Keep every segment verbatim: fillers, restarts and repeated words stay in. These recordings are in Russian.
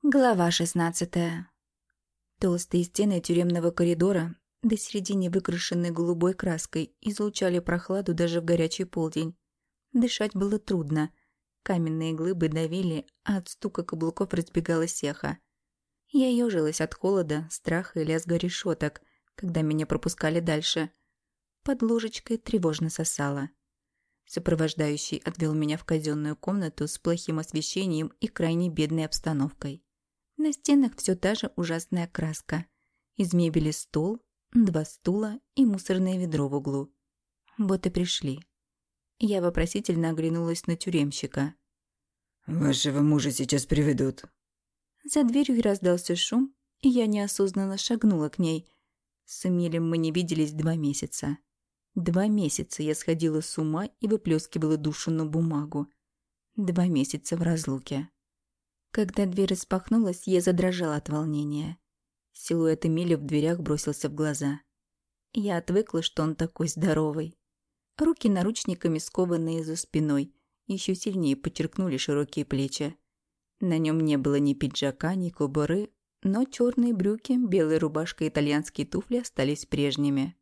Глава шестнадцатая. Толстые стены тюремного коридора, до середины выкрашенной голубой краской, излучали прохладу даже в горячий полдень. Дышать было трудно. Каменные глыбы давили, а от стука каблуков разбегалось эхо. Я ёжилась от холода, страха и лязга решеток, когда меня пропускали дальше. Под ложечкой тревожно сосало. Сопровождающий отвел меня в казенную комнату с плохим освещением и крайне бедной обстановкой. На стенах все та же ужасная краска. Из мебели стол, два стула и мусорное ведро в углу. Вот и пришли. Я вопросительно оглянулась на тюремщика. «Вашего мужа сейчас приведут». За дверью раздался шум, и я неосознанно шагнула к ней. С Эмилем мы не виделись два месяца. Два месяца я сходила с ума и выплескивала душу на бумагу. Два месяца в разлуке. Когда дверь распахнулась, я задрожала от волнения. Силуэт Эмиля в дверях бросился в глаза. Я отвыкла, что он такой здоровый. Руки наручниками, скованные за спиной, еще сильнее подчеркнули широкие плечи. На нем не было ни пиджака, ни кобуры, но черные брюки, белая рубашка и итальянские туфли остались прежними.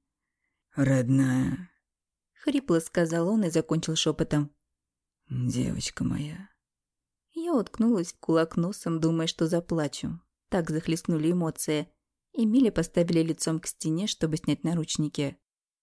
«Родная», — хрипло сказал он и закончил шепотом. «Девочка моя». Я уткнулась в кулак носом, думая, что заплачу. Так захлестнули эмоции. Эмиля поставили лицом к стене, чтобы снять наручники.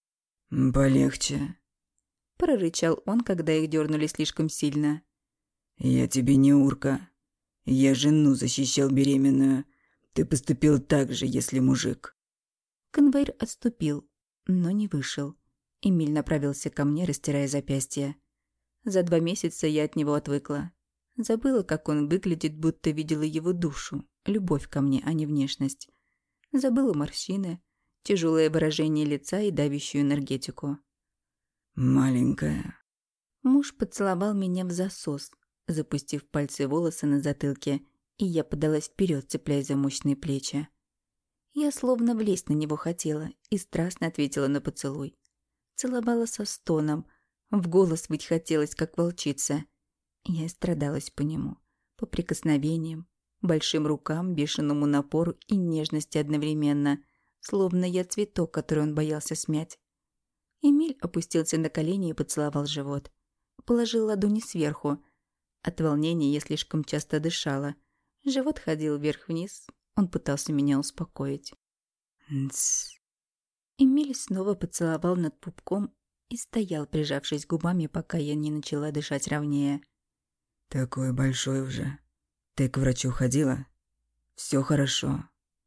«Полегче», — прорычал он, когда их дернули слишком сильно. «Я тебе не урка. Я жену защищал беременную. Ты поступил так же, если мужик». Конвоир отступил, но не вышел. Эмиль направился ко мне, растирая запястье. За два месяца я от него отвыкла. Забыла, как он выглядит, будто видела его душу, любовь ко мне, а не внешность. Забыла морщины, тяжелое выражение лица и давящую энергетику. «Маленькая». Муж поцеловал меня в засос, запустив пальцы в волосы на затылке, и я подалась вперед, цепляясь за мощные плечи. Я словно влезть на него хотела и страстно ответила на поцелуй. Целовала со стоном, в голос выть хотелось, как волчица. Я страдалась по нему, по прикосновениям, большим рукам, бешеному напору и нежности одновременно, словно я цветок, который он боялся смять. Эмиль опустился на колени и поцеловал живот. Положил ладони сверху. От волнения я слишком часто дышала. Живот ходил вверх-вниз. Он пытался меня успокоить. «Тсс». Эмиль снова поцеловал над пупком и стоял, прижавшись губами, пока я не начала дышать ровнее. «Такой большой уже. Ты к врачу ходила? Все хорошо».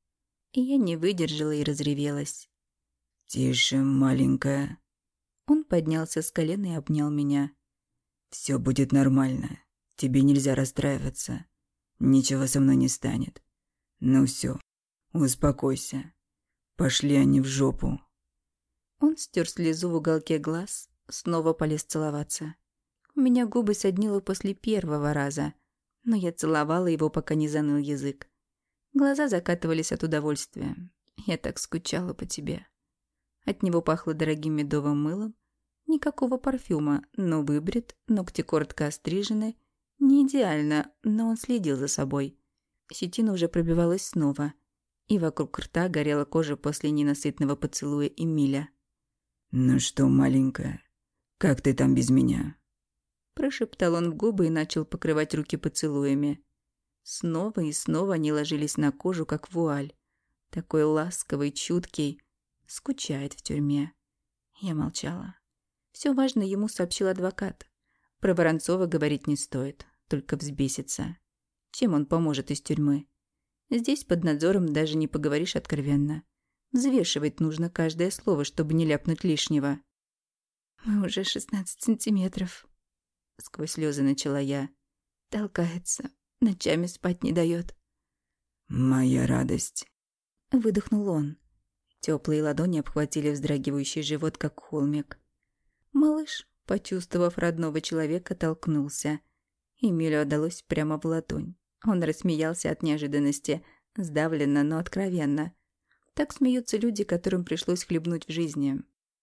И я не выдержала и разревелась. «Тише, маленькая». Он поднялся с колена и обнял меня. «Все будет нормально. Тебе нельзя расстраиваться. Ничего со мной не станет. Ну все, успокойся. Пошли они в жопу». Он стер слезу в уголке глаз, снова полез целоваться. У меня губы соднило после первого раза, но я целовала его, пока не заныл язык. Глаза закатывались от удовольствия. Я так скучала по тебе. От него пахло дорогим медовым мылом. Никакого парфюма, но выбрит, ногти коротко острижены. Не идеально, но он следил за собой. Щетина уже пробивалась снова, и вокруг рта горела кожа после ненасытного поцелуя Эмиля. «Ну что, маленькая, как ты там без меня?» Прошептал он в губы и начал покрывать руки поцелуями. Снова и снова они ложились на кожу, как вуаль. Такой ласковый, чуткий. Скучает в тюрьме. Я молчала. Все важное ему сообщил адвокат. Про Воронцова говорить не стоит, только взбесится. Чем он поможет из тюрьмы? Здесь под надзором даже не поговоришь откровенно. Взвешивать нужно каждое слово, чтобы не ляпнуть лишнего. «Мы уже шестнадцать сантиметров», — сквозь слезы начала я. «Толкается, ночами спать не дает». «Моя радость», — выдохнул он. Теплые ладони обхватили вздрагивающий живот, как холмик. Малыш, почувствовав родного человека, толкнулся. Эмилю отдалось прямо в ладонь. Он рассмеялся от неожиданности, сдавленно, но откровенно. Так смеются люди, которым пришлось хлебнуть в жизни.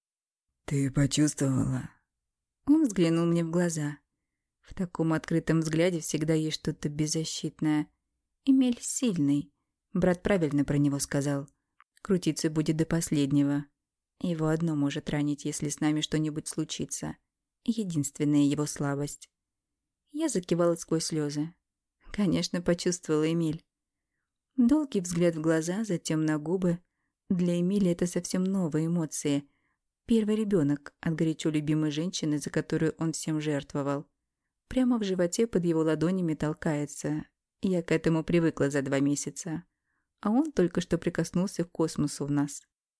«Ты почувствовала?» Он взглянул мне в глаза. В таком открытом взгляде всегда есть что-то беззащитное. Эмиль сильный. Брат правильно про него сказал. Крутиться будет до последнего. Его одно может ранить, если с нами что-нибудь случится. Единственная его слабость. Я закивала сквозь слезы. Конечно, почувствовала Эмиль. Долгий взгляд в глаза, затем на губы. Для Эмили это совсем новые эмоции. Первый ребенок от горячо любимой женщины, за которую он всем жертвовал. Прямо в животе под его ладонями толкается. Я к этому привыкла за два месяца. А он только что прикоснулся к космосу в нас.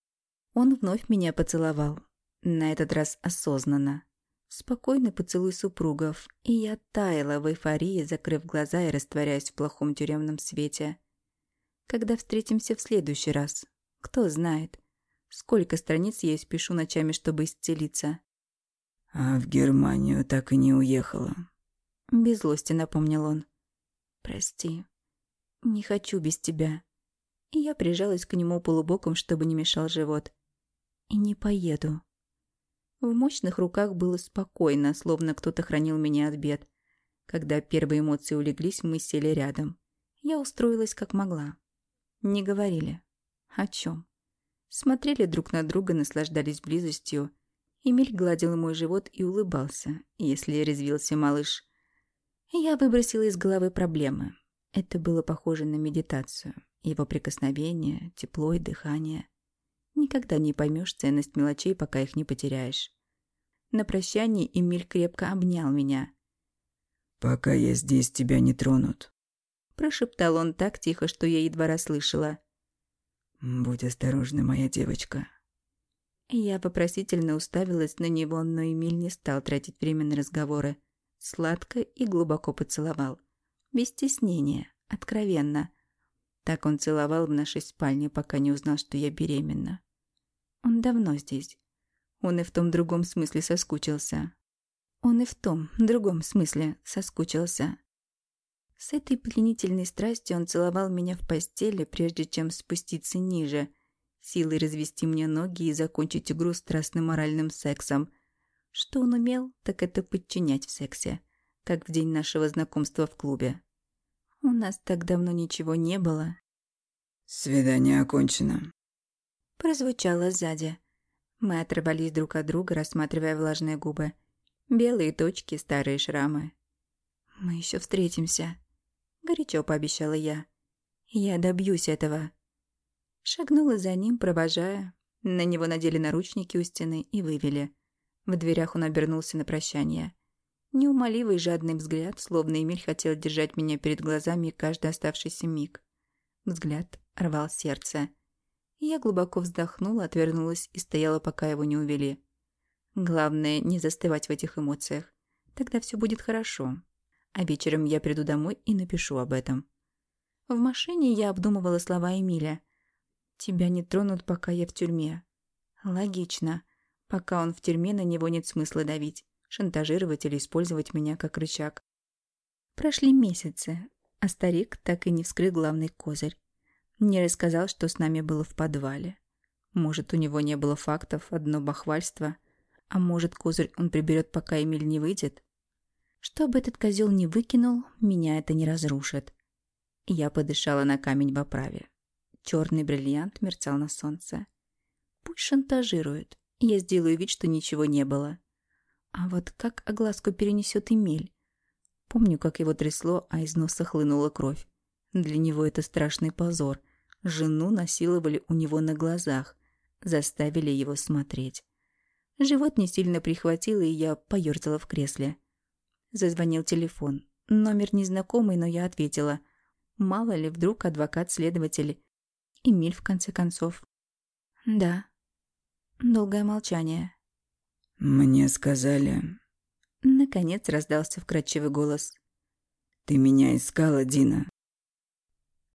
Он вновь меня поцеловал. На этот раз осознанно. Спокойный поцелуй супругов, и я таяла в эйфории, закрыв глаза и растворяясь в плохом тюремном свете. Когда встретимся в следующий раз? Кто знает, сколько страниц я испишу ночами, чтобы исцелиться. А в Германию так и не уехала. Без злости напомнил он. Прости, не хочу без тебя. И я прижалась к нему полубоком, чтобы не мешал живот. И не поеду. В мощных руках было спокойно, словно кто-то хранил меня от бед. Когда первые эмоции улеглись, мы сели рядом. Я устроилась как могла. Не говорили. О чем? Смотрели друг на друга, наслаждались близостью. Эмиль гладил мой живот и улыбался, если резвился малыш. Я выбросила из головы проблемы. Это было похоже на медитацию. Его прикосновение, тепло и дыхание. Никогда не поймешь ценность мелочей, пока их не потеряешь. На прощании Эмиль крепко обнял меня. «Пока я здесь, тебя не тронут», — прошептал он так тихо, что я едва расслышала. «Будь осторожна, моя девочка». Я вопросительно уставилась на него, но Эмиль не стал тратить время на разговоры. Сладко и глубоко поцеловал. Без стеснения, откровенно. Так он целовал в нашей спальне, пока не узнал, что я беременна. Он давно здесь. Он и в том другом смысле соскучился. Он и в том другом смысле соскучился. С этой пленительной страстью он целовал меня в постели, прежде чем спуститься ниже, силой развести мне ноги и закончить игру страстным моральным сексом. Что он умел, так это подчинять в сексе, как в день нашего знакомства в клубе. У нас так давно ничего не было. «Свидание окончено», — прозвучало сзади. Мы оторвались друг от друга, рассматривая влажные губы. Белые точки, старые шрамы. «Мы еще встретимся», — горячо пообещала я. «Я добьюсь этого». Шагнула за ним, провожая. На него надели наручники у стены и вывели. В дверях он обернулся на прощание. Неумоливый жадный взгляд, словно Эмиль хотел держать меня перед глазами каждый оставшийся миг. Взгляд рвал сердце. Я глубоко вздохнула, отвернулась и стояла, пока его не увели. Главное, не застывать в этих эмоциях. Тогда все будет хорошо. А вечером я приду домой и напишу об этом. В машине я обдумывала слова Эмиля. «Тебя не тронут, пока я в тюрьме». Логично. Пока он в тюрьме, на него нет смысла давить, шантажировать или использовать меня как рычаг. Прошли месяцы, а старик так и не вскрыл главный козырь. Не рассказал, что с нами было в подвале. Может, у него не было фактов, одно бахвальство. А может, козырь он приберет, пока Эмиль не выйдет? Чтобы этот козел не выкинул, меня это не разрушит. Я подышала на камень в оправе. Черный бриллиант мерцал на солнце. Пусть шантажирует. Я сделаю вид, что ничего не было. А вот как огласку перенесет Эмиль? Помню, как его трясло, а из носа хлынула кровь. Для него это страшный позор. Жену насиловали у него на глазах. Заставили его смотреть. Живот не сильно прихватило, и я поёрзала в кресле. Зазвонил телефон. Номер незнакомый, но я ответила. Мало ли, вдруг адвокат-следователь. Эмиль, в конце концов. Да. Долгое молчание. «Мне сказали...» Наконец раздался вкрадчивый голос. «Ты меня искала, Дина».